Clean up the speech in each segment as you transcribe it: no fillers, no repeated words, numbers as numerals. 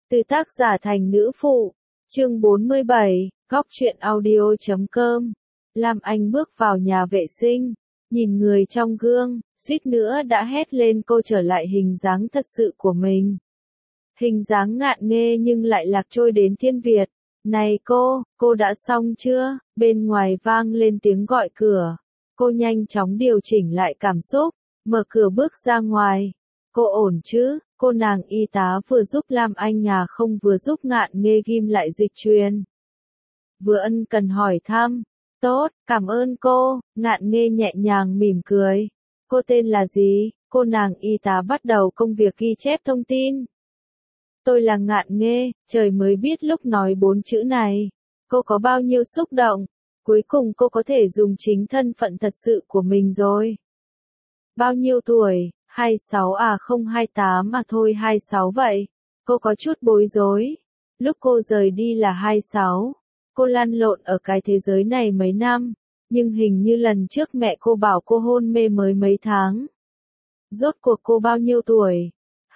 Từ tác giả thành nữ phụ. Chương 47, góc truyện audio.com. Lam Anh bước vào nhà vệ sinh, nhìn người trong gương, suýt nữa đã hét lên cô trở lại hình dáng thật sự của mình. Hình dáng ngạn nghê nhưng lại lạc trôi đến thiên Việt. Này cô đã xong chưa? Bên ngoài vang lên tiếng gọi cửa. Cô nhanh chóng điều chỉnh lại cảm xúc, mở cửa bước ra ngoài. Cô ổn chứ? Cô nàng y tá vừa giúp Lam Anh không vừa giúp ngạn nghê ghim lại dịch truyền. Vừa ân cần hỏi thăm. Tốt, cảm ơn cô, ngạn nghê nhẹ nhàng mỉm cười. Cô tên là gì? Cô nàng y tá bắt đầu công việc ghi chép thông tin. Tôi là ngạn nghê, trời mới biết lúc nói 4 chữ này. Cô có bao nhiêu xúc động? Cuối cùng cô có thể dùng chính thân phận thật sự của mình rồi. Bao nhiêu tuổi? 26 không 28 thôi 26 vậy. Cô có chút bối rối. Lúc cô rời đi là 26. Cô lăn lộn ở cái thế giới này mấy năm, nhưng hình như lần trước mẹ cô bảo cô hôn mê mới mấy tháng. Rốt cuộc cô bao nhiêu tuổi?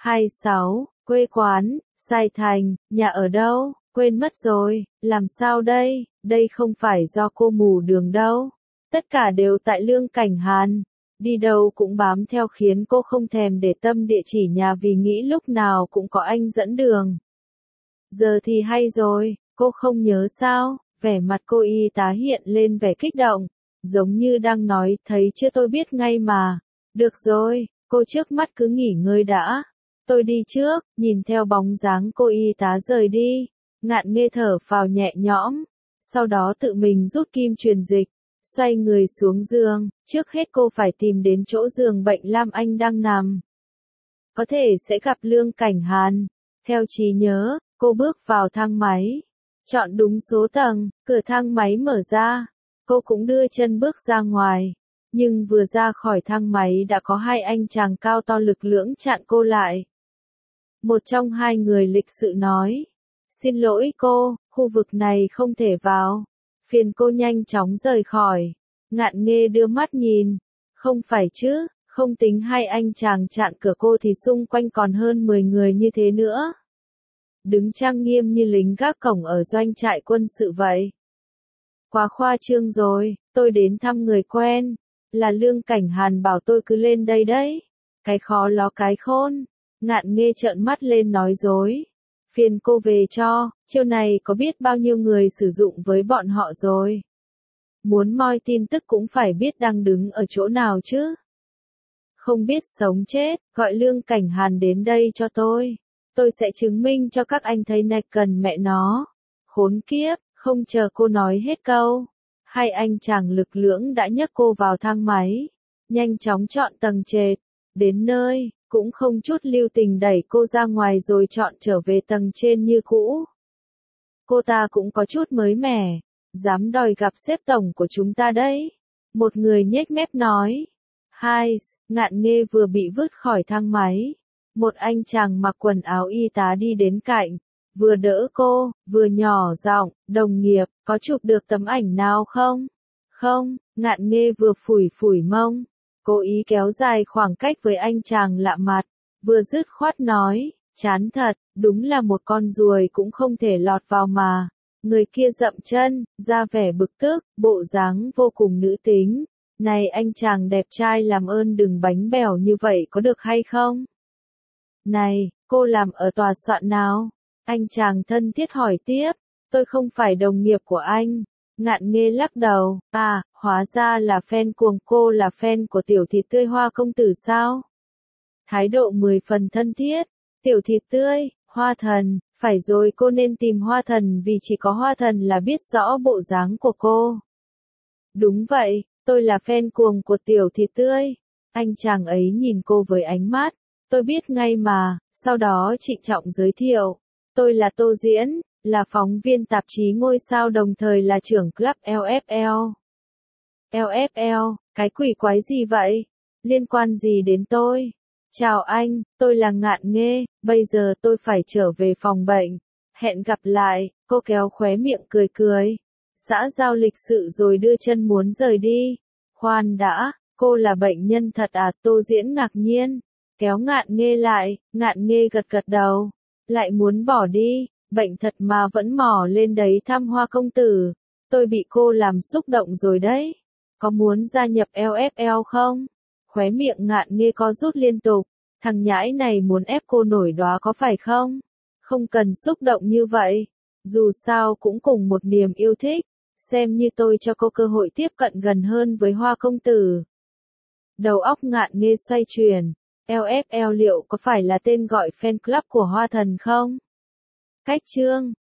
26, quê quán, Sài Thành, nhà ở đâu? Quên mất rồi, làm sao đây? Đây không phải do cô mù đường đâu. Tất cả đều tại Lương Cảnh Hàn. Đi đâu cũng bám theo khiến cô không thèm để tâm địa chỉ nhà vì nghĩ lúc nào cũng có anh dẫn đường. Giờ thì hay rồi, cô không nhớ sao? Vẻ mặt cô y tá hiện lên vẻ kích động, giống như đang nói thấy chưa tôi biết ngay mà. Được rồi, cô trước mắt cứ nghỉ ngơi đã. Tôi đi trước, nhìn theo bóng dáng cô y tá rời đi. Ngạn nghê thở phào nhẹ nhõm, sau đó tự mình rút kim truyền dịch. Xoay người xuống giường, trước hết cô phải tìm đến chỗ giường bệnh Lam Anh đang nằm. Có thể sẽ gặp Lương Cảnh Hàn. Theo trí nhớ, cô bước vào thang máy. Chọn đúng số tầng, cửa thang máy mở ra. Cô cũng đưa chân bước ra ngoài. Nhưng vừa ra khỏi thang máy đã có hai anh chàng cao to lực lưỡng chặn cô lại. Một trong hai người lịch sự nói. Xin lỗi cô, khu vực này không thể vào. Phiền cô nhanh chóng rời khỏi. Ngạn nghê đưa mắt nhìn. Không phải chứ, không tính hai anh chàng chặn cửa cô thì xung quanh còn hơn 10 người như thế nữa. Đứng trang nghiêm như lính gác cổng ở doanh trại quân sự vậy. Quá khoa trương rồi, tôi đến thăm người quen. Là Lương Cảnh Hàn bảo tôi cứ lên đây đấy. Cái khó ló cái khôn. Ngạn nghê trợn mắt lên nói dối. Phiền cô về cho, chiêu này có biết bao nhiêu người sử dụng với bọn họ rồi. Muốn moi tin tức cũng phải biết đang đứng ở chỗ nào chứ. Không biết sống chết, gọi Lương Cảnh Hàn đến đây cho tôi. Tôi sẽ chứng minh cho các anh thấy này cần mẹ nó. Khốn kiếp, không chờ cô nói hết câu. Hai anh chàng lực lưỡng đã nhấc cô vào thang máy. Nhanh chóng chọn tầng trệt. Đến nơi, cũng không chút lưu tình đẩy cô ra ngoài rồi chọn trở về tầng trên như cũ. Cô ta cũng có chút mới mẻ. Dám đòi gặp sếp tổng của chúng ta đấy. Một người nhếch mép nói. Hai, ngạn nghê vừa bị vứt khỏi thang máy. Một anh chàng mặc quần áo y tá đi đến cạnh. Vừa đỡ cô, vừa nhỏ giọng, đồng nghiệp, có chụp được tấm ảnh nào không? Không, ngạn nghê vừa phủi phủi mông. Cố ý kéo dài khoảng cách với anh chàng lạ mặt. Vừa dứt khoát nói, chán thật, đúng là một con ruồi cũng không thể lọt vào mà. Người kia dậm chân, ra vẻ bực tức, bộ dáng vô cùng nữ tính. Này anh chàng đẹp trai làm ơn đừng bánh bèo như vậy có được hay không? Này, cô làm ở tòa soạn nào? Anh chàng thân thiết hỏi tiếp, tôi không phải đồng nghiệp của anh. Ngạn nghê lắc đầu, hóa ra là fan cuồng, cô là fan của tiểu thịt tươi Hoa công tử sao? Thái độ 10 phần thân thiết, tiểu thịt tươi, Hoa thần, phải rồi cô nên tìm Hoa thần vì chỉ có Hoa thần là biết rõ bộ dáng của cô. Đúng vậy, tôi là fan cuồng của tiểu thịt tươi. Anh chàng ấy nhìn cô với ánh mắt, tôi biết ngay mà, sau đó trịnh trọng giới thiệu. Tôi là Tô Diễn, là phóng viên tạp chí Ngôi Sao đồng thời là trưởng club LFL. LFL, cái quỷ quái gì vậy? Liên quan gì đến tôi? Chào anh, tôi là Ngạn nghê, bây giờ tôi phải trở về phòng bệnh. Hẹn gặp lại, cô kéo khóe miệng cười cười. Xã giao lịch sự rồi đưa chân muốn rời đi. Khoan đã, cô là bệnh nhân thật à? Tô Diễn ngạc nhiên. Kéo Ngạn nghê lại, Ngạn nghê gật gật đầu. Lại muốn bỏ đi, bệnh thật mà vẫn mò lên đấy thăm Hoa công tử. Tôi bị cô làm xúc động rồi đấy. Có muốn gia nhập LFL không? Khóe miệng Ngạn Nghê co rút liên tục. Thằng nhãi này muốn ép cô nổi đoá có phải không? Không cần xúc động như vậy. Dù sao cũng cùng một niềm yêu thích. Xem như tôi cho cô cơ hội tiếp cận gần hơn với Hoa công tử. Đầu óc Ngạn Nghê xoay chuyển. LFL liệu có phải là tên gọi fan club của Hoa thần không? Cách chương